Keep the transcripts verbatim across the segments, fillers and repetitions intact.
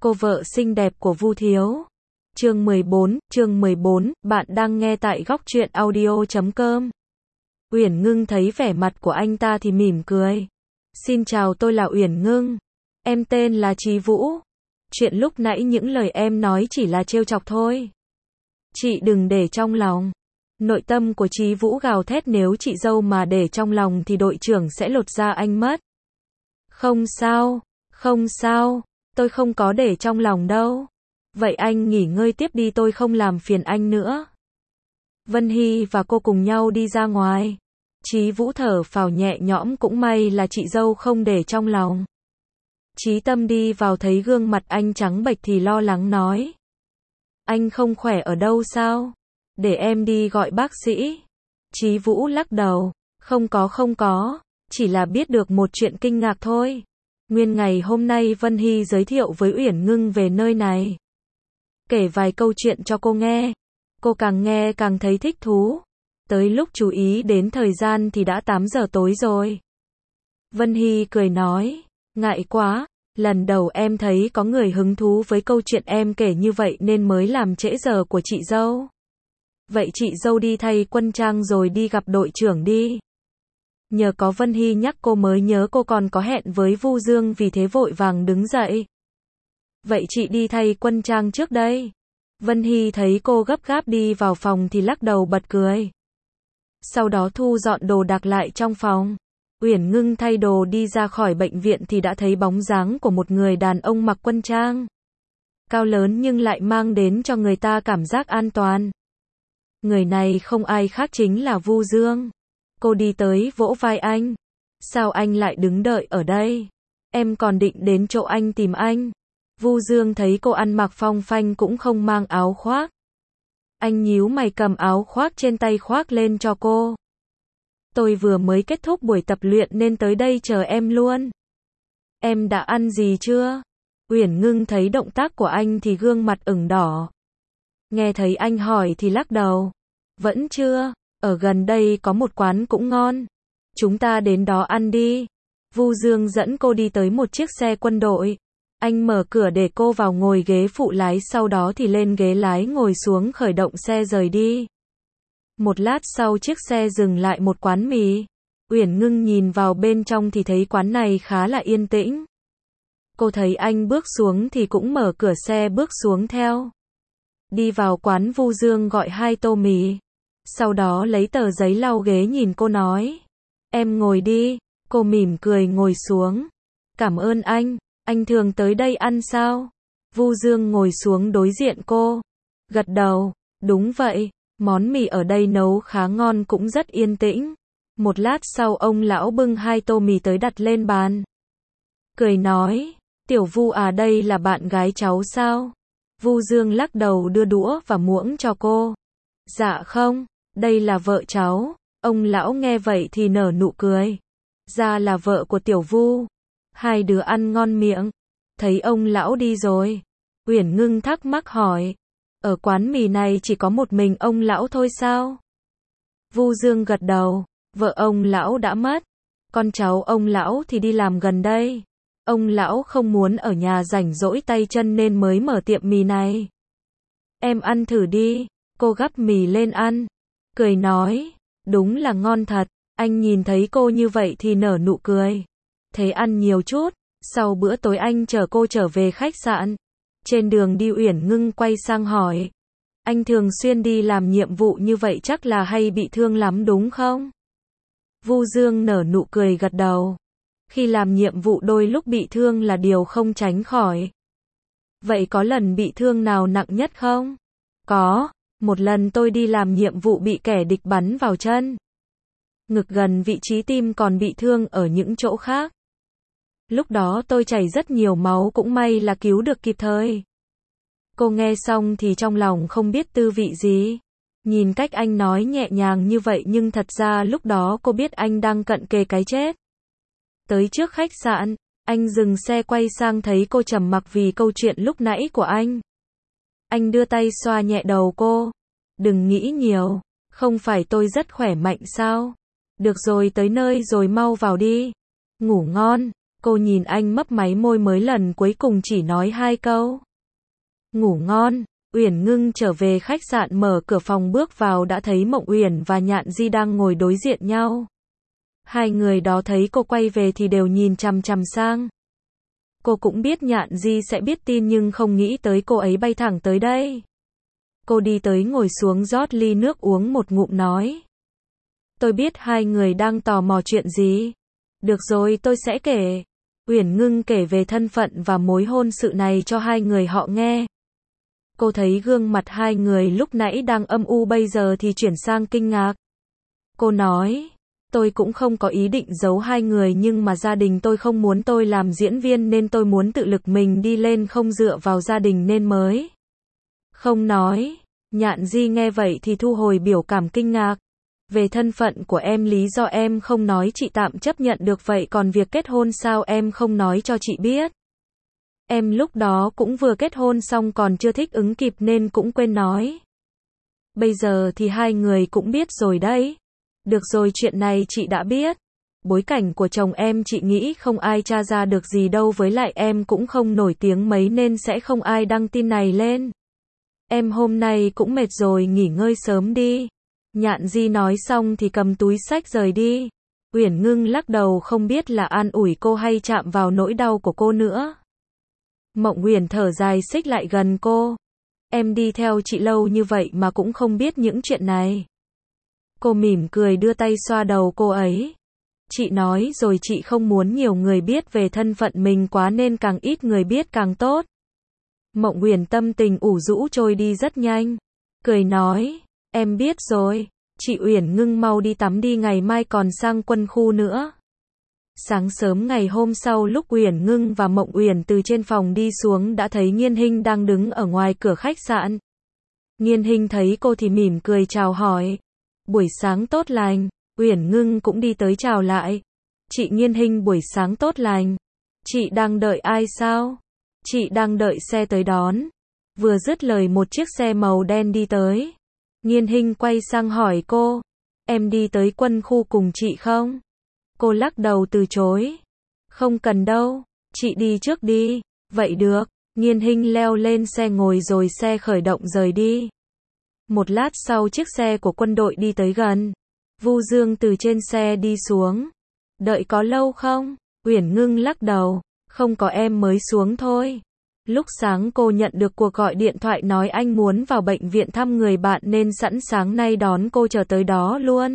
Cô vợ xinh đẹp của Vu Thiếu. Chương mười bốn, chương mười bốn, bạn đang nghe tại góc truyện audio chấm com. Uyển Ngưng thấy vẻ mặt của anh ta thì mỉm cười. Xin chào, tôi là Uyển Ngưng. Em tên là Chí Vũ. Chuyện lúc nãy những lời em nói chỉ là trêu chọc thôi. Chị đừng để trong lòng. Nội tâm của Chí Vũ gào thét, nếu chị dâu mà để trong lòng thì đội trưởng sẽ lột da anh mất. Không sao, không sao, tôi không có để trong lòng đâu. Vậy anh nghỉ ngơi tiếp đi, tôi không làm phiền anh nữa. Vân Hy và cô cùng nhau đi ra ngoài. Chí Vũ thở phào nhẹ nhõm, cũng may là chị dâu không để trong lòng. Chí Tâm đi vào thấy gương mặt anh trắng bệch thì lo lắng nói. Anh không khỏe ở đâu sao? Để em đi gọi bác sĩ. Chí Vũ lắc đầu. Không có không có, chỉ là biết được một chuyện kinh ngạc thôi. Nguyên ngày hôm nay Vân Hy giới thiệu với Uyển Ngưng về nơi này. Kể vài câu chuyện cho cô nghe. Cô càng nghe càng thấy thích thú. Tới lúc chú ý đến thời gian thì đã tám giờ tối rồi. Vân Hy cười nói. Ngại quá, lần đầu em thấy có người hứng thú với câu chuyện em kể như vậy nên mới làm trễ giờ của chị dâu. Vậy chị dâu đi thay quân trang rồi đi gặp đội trưởng đi. Nhờ có Vân Hy nhắc cô mới nhớ cô còn có hẹn với Vu Dương, vì thế vội vàng đứng dậy. Vậy chị đi thay quân trang trước đây. Vân Hy thấy cô gấp gáp đi vào phòng thì lắc đầu bật cười. Sau đó thu dọn đồ đạc lại trong phòng. Uyển Ngưng thay đồ đi ra khỏi bệnh viện thì đã thấy bóng dáng của một người đàn ông mặc quân trang. Cao lớn nhưng lại mang đến cho người ta cảm giác an toàn. Người này không ai khác chính là Vu Dương. Cô đi tới vỗ vai anh. Sao anh lại đứng đợi ở đây? Em còn định đến chỗ anh tìm anh. Vu Dương thấy cô ăn mặc phong phanh cũng không mang áo khoác. Anh nhíu mày cầm áo khoác trên tay khoác lên cho cô. Tôi vừa mới kết thúc buổi tập luyện nên tới đây chờ em luôn. Em đã ăn gì chưa? Uyển Ngưng thấy động tác của anh thì gương mặt ửng đỏ. Nghe thấy anh hỏi thì lắc đầu. Vẫn chưa, ở gần đây có một quán cũng ngon. Chúng ta đến đó ăn đi. Vu Dương dẫn cô đi tới một chiếc xe quân đội. Anh mở cửa để cô vào ngồi ghế phụ lái, sau đó thì lên ghế lái ngồi xuống khởi động xe rời đi. Một lát sau chiếc xe dừng lại một quán mì. Uyển Ngưng nhìn vào bên trong thì thấy quán này khá là yên tĩnh. Cô thấy anh bước xuống thì cũng mở cửa xe bước xuống theo. Đi vào quán, Vu Dương gọi hai tô mì. Sau đó lấy tờ giấy lau ghế nhìn cô nói. Em ngồi đi. Cô mỉm cười ngồi xuống. Cảm ơn anh. Anh thường tới đây ăn sao? Vu Dương ngồi xuống đối diện cô. Gật đầu. Đúng vậy. Món mì ở đây nấu khá ngon, cũng rất yên tĩnh. Một lát sau ông lão bưng hai tô mì tới đặt lên bàn. Cười nói. Tiểu Vu à, đây là bạn gái cháu sao? Vu Dương lắc đầu đưa đũa và muỗng cho cô. Dạ không, đây là vợ cháu. Ông lão nghe vậy thì nở nụ cười. Ra là vợ của Tiểu Vu. Hai đứa ăn ngon miệng. Thấy ông lão đi rồi, Uyển Ngưng thắc mắc hỏi. Ở quán mì này chỉ có một mình ông lão thôi sao? Vu Dương gật đầu. Vợ ông lão đã mất. Con cháu ông lão thì đi làm gần đây. Ông lão không muốn ở nhà rảnh rỗi tay chân nên mới mở tiệm mì này. Em ăn thử đi. Cô gắp mì lên ăn. Cười nói. Đúng là ngon thật. Anh nhìn thấy cô như vậy thì nở nụ cười. Thế ăn nhiều chút. Sau bữa tối anh chở cô trở về khách sạn. Trên đường đi Uyển Ngưng quay sang hỏi. Anh thường xuyên đi làm nhiệm vụ như vậy chắc là hay bị thương lắm đúng không? Vu Dương nở nụ cười gật đầu. Khi làm nhiệm vụ đôi lúc bị thương là điều không tránh khỏi. Vậy có lần bị thương nào nặng nhất không? Có, một lần tôi đi làm nhiệm vụ bị kẻ địch bắn vào chân. Ngực gần vị trí tim, còn bị thương ở những chỗ khác. Lúc đó tôi chảy rất nhiều máu, cũng may là cứu được kịp thời. Cô nghe xong thì trong lòng không biết tư vị gì. Nhìn cách anh nói nhẹ nhàng như vậy nhưng thật ra lúc đó cô biết anh đang cận kề cái chết. Tới trước khách sạn, anh dừng xe quay sang thấy cô trầm mặc vì câu chuyện lúc nãy của anh. Anh đưa tay xoa nhẹ đầu cô. Đừng nghĩ nhiều, không phải tôi rất khỏe mạnh sao? Được rồi, tới nơi rồi mau vào đi. Ngủ ngon. Cô nhìn anh mấp máy môi mới lần cuối cùng chỉ nói hai câu. Ngủ ngon. Uyển Ngưng trở về khách sạn mở cửa phòng bước vào đã thấy Mộng Uyển và Nhạn Di đang ngồi đối diện nhau. Hai người đó thấy cô quay về thì đều nhìn chằm chằm sang. Cô cũng biết Nhạn Di sẽ biết tin nhưng không nghĩ tới cô ấy bay thẳng tới đây. Cô đi tới ngồi xuống rót ly nước uống một ngụm nói. Tôi biết hai người đang tò mò chuyện gì. Được rồi, tôi sẽ kể. Uyển Ngưng kể về thân phận và mối hôn sự này cho hai người họ nghe. Cô thấy gương mặt hai người lúc nãy đang âm u bây giờ thì chuyển sang kinh ngạc. Cô nói, tôi cũng không có ý định giấu hai người nhưng mà gia đình tôi không muốn tôi làm diễn viên nên tôi muốn tự lực mình đi lên không dựa vào gia đình nên mới. Không nói. Nhạn Di nghe vậy thì thu hồi biểu cảm kinh ngạc. Về thân phận của em lý do em không nói chị tạm chấp nhận được vậy còn việc kết hôn sao em không nói cho chị biết. Em lúc đó cũng vừa kết hôn xong còn chưa thích ứng kịp nên cũng quên nói. Bây giờ thì hai người cũng biết rồi đấy. Được rồi chuyện này chị đã biết. Bối cảnh của chồng em chị nghĩ không ai tra ra được gì đâu với lại em cũng không nổi tiếng mấy nên sẽ không ai đăng tin này lên. Em hôm nay cũng mệt rồi nghỉ ngơi sớm đi. Nhạn Di nói xong thì cầm túi xách rời đi. Uyển Ngưng lắc đầu không biết là an ủi cô hay chạm vào nỗi đau của cô nữa. Mộng Uyển thở dài xích lại gần cô. Em đi theo chị lâu như vậy mà cũng không biết những chuyện này. Cô mỉm cười đưa tay xoa đầu cô ấy. Chị nói rồi chị không muốn nhiều người biết về thân phận mình quá nên càng ít người biết càng tốt. Mộng Uyển tâm tình ủ rũ trôi đi rất nhanh. Cười nói, em biết rồi. Chị Uyển Ngưng mau đi tắm đi ngày mai còn sang quân khu nữa. Sáng sớm ngày hôm sau lúc Uyển Ngưng và Mộng Uyển từ trên phòng đi xuống đã thấy Nghiên Hinh đang đứng ở ngoài cửa khách sạn. Nghiên Hinh thấy cô thì mỉm cười chào hỏi. Buổi sáng tốt lành. Uyển Ngưng cũng đi tới chào lại. Chị Nghiên Hinh buổi sáng tốt lành. Chị đang đợi ai sao? Chị đang đợi xe tới đón. Vừa dứt lời một chiếc xe màu đen đi tới. Nghiên Hinh quay sang hỏi cô. Em đi tới quân khu cùng chị không? Cô lắc đầu từ chối. Không cần đâu. Chị đi trước đi. Vậy được. Nghiên Hinh leo lên xe ngồi rồi xe khởi động rời đi. Một lát sau chiếc xe của quân đội đi tới gần. Vu Dương từ trên xe đi xuống. Đợi có lâu không? Uyển Ngưng lắc đầu. Không có em mới xuống thôi. Lúc sáng cô nhận được cuộc gọi điện thoại nói anh muốn vào bệnh viện thăm người bạn nên sẵn sáng nay đón cô chờ tới đó luôn.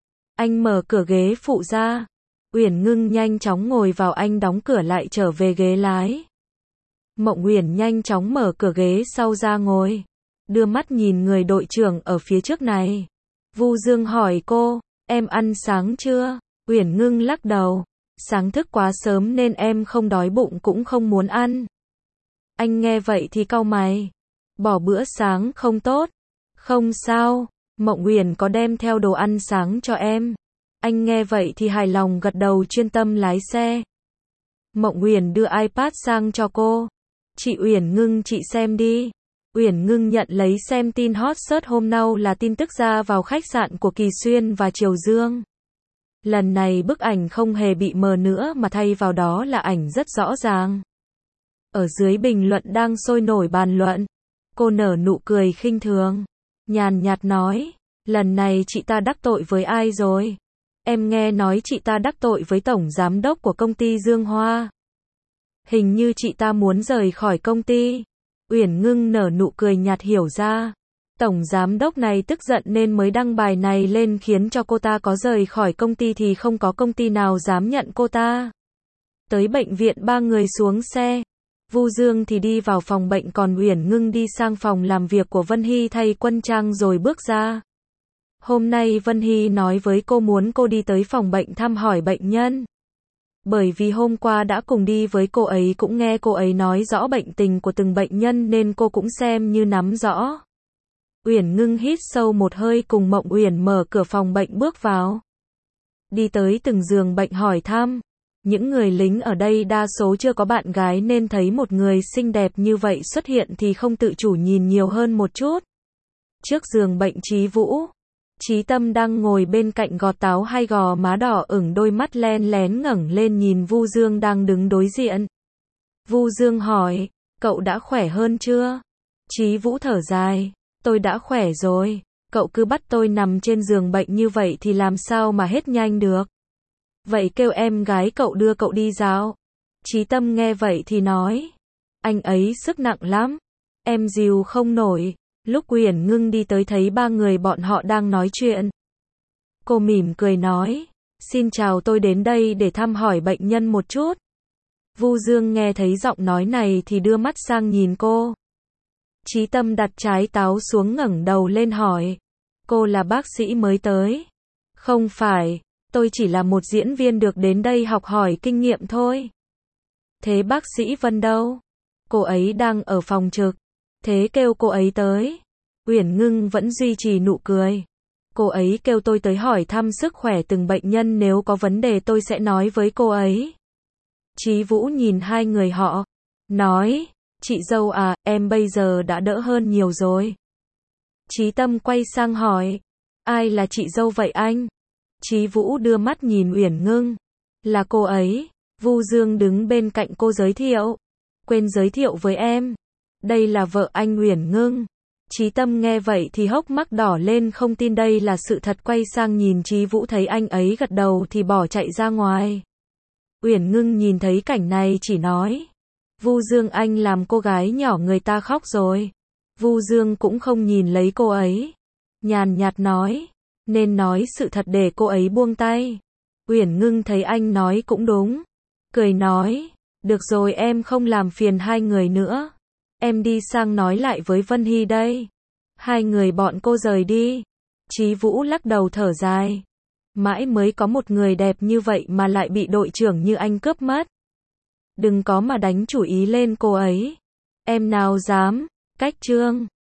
Anh mở cửa ghế phụ ra. Uyển Ngưng nhanh chóng ngồi vào anh đóng cửa lại trở về ghế lái. Mộng Uyển nhanh chóng mở cửa ghế sau ra ngồi. Đưa mắt nhìn người đội trưởng ở phía trước này. Vu Dương hỏi cô, em ăn sáng chưa? Uyển Ngưng lắc đầu. Sáng thức quá sớm nên em không đói bụng cũng không muốn ăn. Anh nghe vậy thì cau mày. Bỏ bữa sáng không tốt. Không sao, Mộng Uyển có đem theo đồ ăn sáng cho em. Anh nghe vậy thì hài lòng gật đầu chuyên tâm lái xe. Mộng Uyển đưa iPad sang cho cô. Chị Uyển Ngưng chị xem đi. Uyển Ngưng nhận lấy xem tin hot search hôm nay là tin tức ra vào khách sạn của Kỳ Xuyên và Triều Dương. Lần này bức ảnh không hề bị mờ nữa mà thay vào đó là ảnh rất rõ ràng. Ở dưới bình luận đang sôi nổi bàn luận. Cô nở nụ cười khinh thường. Nhàn nhạt nói, lần này chị ta đắc tội với ai rồi? Em nghe nói chị ta đắc tội với tổng giám đốc của công ty Dương Hoa. Hình như chị ta muốn rời khỏi công ty. Uyển Ngưng nở nụ cười nhạt hiểu ra. Tổng giám đốc này tức giận nên mới đăng bài này lên khiến cho cô ta có rời khỏi công ty thì không có công ty nào dám nhận cô ta. Tới bệnh viện ba người xuống xe. Vu Dương thì đi vào phòng bệnh còn Uyển Ngưng đi sang phòng làm việc của Vân Hy thay quân trang rồi bước ra. Hôm nay Vân Hy nói với cô muốn cô đi tới phòng bệnh thăm hỏi bệnh nhân. Bởi vì hôm qua đã cùng đi với cô ấy cũng nghe cô ấy nói rõ bệnh tình của từng bệnh nhân nên cô cũng xem như nắm rõ. Uyển Ngưng hít sâu một hơi cùng Mộng Uyển mở cửa phòng bệnh bước vào. Đi tới từng giường bệnh hỏi thăm. Những người lính ở đây đa số chưa có bạn gái nên thấy một người xinh đẹp như vậy xuất hiện thì không tự chủ nhìn nhiều hơn một chút. Trước giường bệnh Trí Vũ. Chí Tâm đang ngồi bên cạnh gọt táo, hai gò má đỏ ửng, đôi mắt len lén ngẩng lên nhìn Vu Dương đang đứng đối diện. Vu Dương hỏi, cậu đã khỏe hơn chưa? Chí Vũ thở dài, tôi đã khỏe rồi, cậu cứ bắt tôi nằm trên giường bệnh như vậy thì làm sao mà hết nhanh được. Vậy kêu em gái cậu đưa cậu đi dạo. Chí Tâm nghe vậy thì nói, anh ấy sức nặng lắm, em dìu không nổi. Lúc Uyển Ngưng đi tới thấy ba người bọn họ đang nói chuyện. Cô mỉm cười nói, xin chào, tôi đến đây để thăm hỏi bệnh nhân một chút. Vu Dương nghe thấy giọng nói này thì đưa mắt sang nhìn cô. Chí Tâm đặt trái táo xuống, ngẩng đầu lên hỏi, cô là bác sĩ mới tới? Không phải, tôi chỉ là một diễn viên được đến đây học hỏi kinh nghiệm thôi. Thế bác sĩ Vân đâu? Cô ấy đang ở phòng trực. Thế kêu cô ấy tới. Uyển Ngưng vẫn duy trì nụ cười. Cô ấy kêu tôi tới hỏi thăm sức khỏe từng bệnh nhân, nếu có vấn đề tôi sẽ nói với cô ấy. Chí Vũ nhìn hai người họ, nói, chị dâu à, em bây giờ đã đỡ hơn nhiều rồi. Chí Tâm quay sang hỏi, ai là chị dâu vậy anh? Chí Vũ đưa mắt nhìn Uyển Ngưng, là cô ấy. Vu Dương đứng bên cạnh cô giới thiệu, quên giới thiệu với em, đây là vợ anh Uyển Ngưng. Chí Tâm nghe vậy thì hốc mắt đỏ lên, không tin đây là sự thật, quay sang nhìn Chí Vũ thấy anh ấy gật đầu thì bỏ chạy ra ngoài. Uyển Ngưng nhìn thấy cảnh này chỉ nói, Vu Dương anh làm cô gái nhỏ người ta khóc rồi. Vu Dương cũng không nhìn lấy cô ấy, nhàn nhạt nói, nên nói sự thật để cô ấy buông tay. Uyển Ngưng thấy anh nói cũng đúng, cười nói, được rồi, em không làm phiền hai người nữa. Em đi sang nói lại với Vân Hy đây. Hai người bọn cô rời đi. Chí Vũ lắc đầu thở dài. Mãi mới có một người đẹp như vậy mà lại bị đội trưởng như anh cướp mất. Đừng có mà đánh chủ ý lên cô ấy. Em nào dám. Cách chương